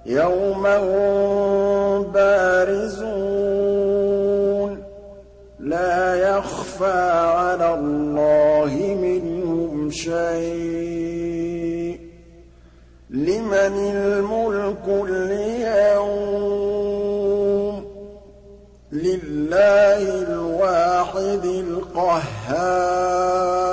يَوْمَ هُم بَارِزُونَ لَا يَخْفَىٰ عَلَى اللَّهِ مِنْهُمْ شَيْءٌ ۚ لِّمَنِ الْمُلْكُ الْيَوْمَ ۖ لِلَّهِ الْوَاحِدِ الْقَهَّارِ